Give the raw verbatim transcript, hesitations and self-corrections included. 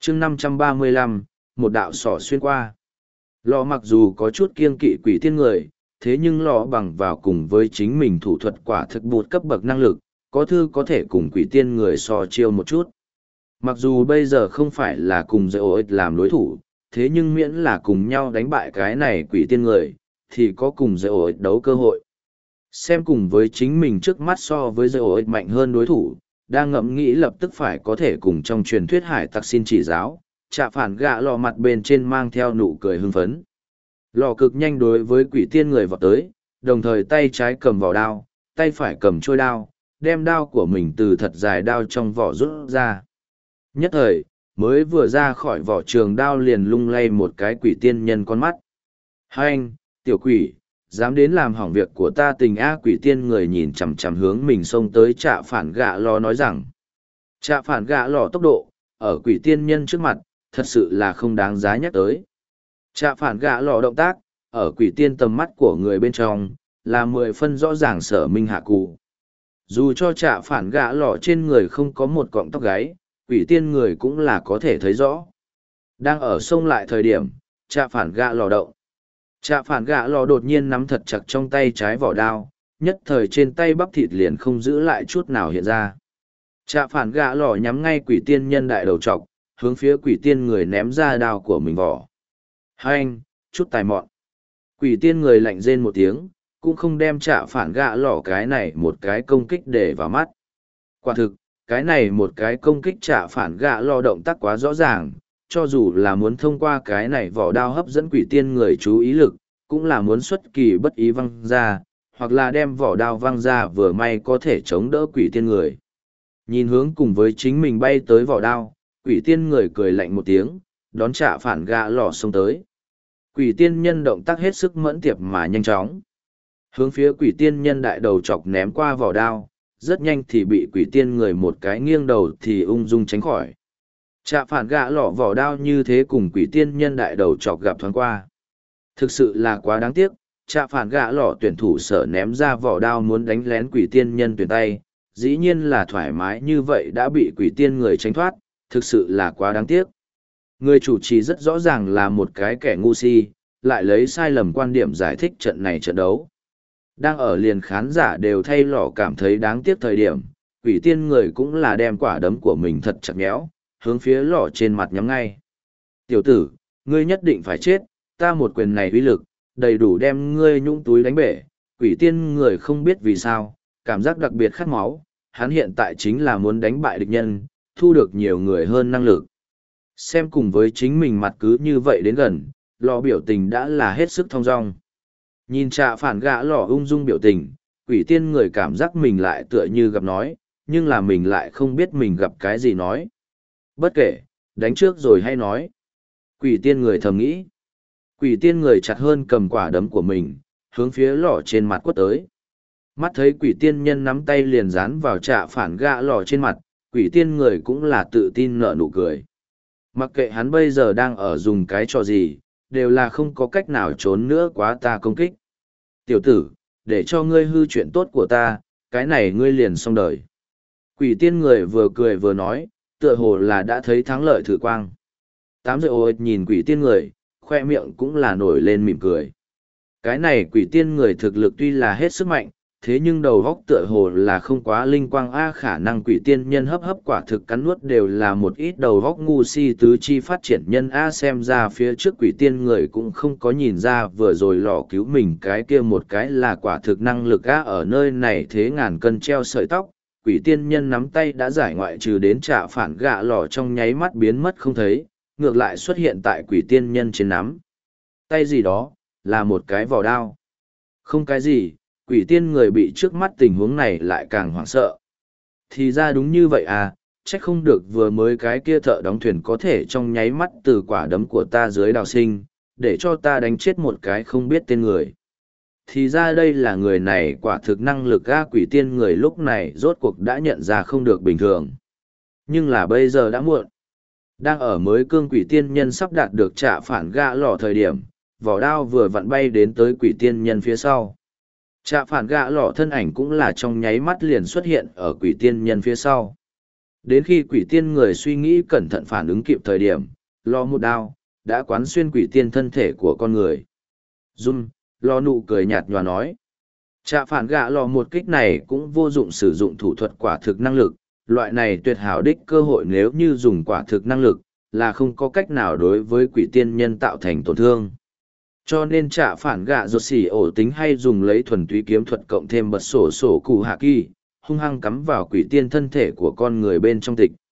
chương năm trăm ba mươi lăm, một đạo sỏ xuyên qua. Lò mặc dù có chút kiêng kỵ quỷ tiên người, thế nhưng lò bằng vào cùng với chính mình thủ thuật quả thực bụt cấp bậc năng lực, có thư có thể cùng quỷ tiên người so chiêu một chút. Mặc dù bây giờ không phải là cùng dạy ổ làm đối thủ, thế nhưng miễn là cùng nhau đánh bại cái này quỷ tiên người, thì có cùng dạy ổ đấu cơ hội. Xem cùng với chính mình trước mắt so với dạy ổ mạnh hơn đối thủ, đang ngẫm nghĩ lập tức phải có thể cùng trong truyền thuyết hải tặc xin chỉ giáo, chạ phản gạ lò mặt bên trên mang theo nụ cười hưng phấn. Lò cực nhanh đối với quỷ tiên người vọt tới, đồng thời tay trái cầm vỏ đao, tay phải cầm trôi đao, đem đao của mình từ thật dài đao trong vỏ rút ra. Nhất thời, mới vừa ra khỏi vỏ trường đao liền lung lay một cái quỷ tiên nhân con mắt. Hai anh, tiểu quỷ, dám đến làm hỏng việc của ta tình á. Quỷ tiên người nhìn chằm chằm hướng mình xông tới trạ phản gạ lò nói rằng. Trạ phản gạ lò tốc độ, ở quỷ tiên nhân trước mặt, thật sự là không đáng giá nhắc tới. Trạ phản gạ lò động tác, ở quỷ tiên tầm mắt của người bên trong, là mười phân rõ ràng sở minh hạ cụ. Dù cho trạ phản gạ lò trên người không có một cọng tóc gáy, quỷ tiên người cũng là có thể thấy rõ. Đang ở sông lại thời điểm, trạ phản gạ lò động. Trạ phản gạ lò đột nhiên nắm thật chặt trong tay trái vỏ đao, nhất thời trên tay bắp thịt liền không giữ lại chút nào hiện ra. Trạ phản gạ lò nhắm ngay quỷ tiên nhân đại đầu trọc, hướng phía quỷ tiên người ném ra đao của mình vỏ. Hai anh, chút tài mọn. Quỷ tiên người lạnh rên một tiếng, cũng không đem trạ phản gạ lò cái này một cái công kích để vào mắt. Quả thực, cái này một cái công kích trạ phản gạ lò động tác quá rõ ràng, cho dù là muốn thông qua cái này vỏ đao hấp dẫn quỷ tiên người chú ý lực, cũng là muốn xuất kỳ bất ý văng ra, hoặc là đem vỏ đao văng ra vừa may có thể chống đỡ quỷ tiên người. Nhìn hướng cùng với chính mình bay tới vỏ đao, quỷ tiên người cười lạnh một tiếng, đón trạ phản gạ lò xông tới. Quỷ tiên nhân động tác hết sức mẫn tiệp mà nhanh chóng. Hướng phía quỷ tiên nhân đại đầu chọc ném qua vỏ đao, rất nhanh thì bị quỷ tiên người một cái nghiêng đầu thì ung dung tránh khỏi. Trạ phản gạ lọ vỏ đao như thế cùng quỷ tiên nhân đại đầu chọc gặp thoáng qua. Thực sự là quá đáng tiếc, trạ phản gạ lọ tuyển thủ sở ném ra vỏ đao muốn đánh lén quỷ tiên nhân tuyển tay, dĩ nhiên là thoải mái như vậy đã bị quỷ tiên người tránh thoát, thực sự là quá đáng tiếc. Người chủ trì rất rõ ràng là một cái kẻ ngu si, lại lấy sai lầm quan điểm giải thích trận này trận đấu. Đang ở liền khán giả đều thay lỏ cảm thấy đáng tiếc thời điểm, quỷ tiên người cũng là đem quả đấm của mình thật chặt méo, hướng phía lỏ trên mặt nhắm ngay. Tiểu tử, ngươi nhất định phải chết, ta một quyền này uy lực, đầy đủ đem ngươi nhũng túi đánh bể. Quỷ tiên người không biết vì sao, cảm giác đặc biệt khát máu, hắn hiện tại chính là muốn đánh bại địch nhân, thu được nhiều người hơn năng lực. Xem cùng với chính mình mặt cứ như vậy đến gần, lò biểu tình đã là hết sức thong dong. Nhìn trạ phản gã lò ung dung biểu tình, quỷ tiên người cảm giác mình lại tựa như gặp nói, nhưng là mình lại không biết mình gặp cái gì nói. Bất kể, đánh trước rồi hay nói. Quỷ tiên người thầm nghĩ. Quỷ tiên người chặt hơn cầm quả đấm của mình, hướng phía lò trên mặt quất tới. Mắt thấy quỷ tiên nhân nắm tay liền dán vào trạ phản gã lò trên mặt, quỷ tiên người cũng là tự tin nở nụ cười. Mặc kệ hắn bây giờ đang ở dùng cái trò gì, đều là không có cách nào trốn nữa quá ta công kích. Tiểu tử, để cho ngươi hư chuyện tốt của ta, cái này ngươi liền xong đời. Quỷ tiên người vừa cười vừa nói, tựa hồ là đã thấy thắng lợi thử quang. Tám giờ ôi nhìn quỷ tiên người, khoe miệng cũng là nổi lên mỉm cười. Cái này quỷ tiên người thực lực tuy là hết sức mạnh, thế nhưng đầu góc tựa hồ là không quá linh quang a khả năng quỷ tiên nhân hấp hấp quả thực cắn nuốt đều là một ít đầu góc ngu si tứ chi phát triển nhân a xem ra phía trước quỷ tiên người cũng không có nhìn ra vừa rồi lò cứu mình cái kia một cái là quả thực năng lực a ở nơi này thế ngàn cân treo sợi tóc, quỷ tiên nhân nắm tay đã giải ngoại trừ đến trạ phản gạ lò trong nháy mắt biến mất không thấy, ngược lại xuất hiện tại quỷ tiên nhân trên nắm tay gì đó, là một cái vỏ đao. Không cái gì. Quỷ tiên người bị trước mắt tình huống này lại càng hoảng sợ. Thì ra đúng như vậy à, trách không được vừa mới cái kia thợ đóng thuyền có thể trong nháy mắt từ quả đấm của ta dưới đào sinh, để cho ta đánh chết một cái không biết tên người. Thì ra đây là người này quả thực năng lực ga quỷ tiên người lúc này rốt cuộc đã nhận ra không được bình thường. Nhưng là bây giờ đã muộn. Đang ở mới cương quỷ tiên nhân sắp đạt được trạ phản gạ lò thời điểm, vỏ đao vừa vặn bay đến tới quỷ tiên nhân phía sau. Trạ phản gạ lọ thân ảnh cũng là trong nháy mắt liền xuất hiện ở quỷ tiên nhân phía sau. Đến khi quỷ tiên người suy nghĩ cẩn thận phản ứng kịp thời điểm, lò một đao, đã quán xuyên quỷ tiên thân thể của con người. Dung, lò nụ cười nhạt nhòa nói. Trạ phản gạ lò một kích này cũng vô dụng sử dụng thủ thuật quả thực năng lực, loại này tuyệt hảo đích cơ hội nếu như dùng quả thực năng lực, là không có cách nào đối với quỷ tiên nhân tạo thành tổn thương. Cho nên trạ phản gạ rột xỉ ổ tính hay dùng lấy thuần túy kiếm thuật cộng thêm bật sổ sổ cụ hạ kỳ, hung hăng cắm vào quỷ tiên thân thể của con người bên trong tịch.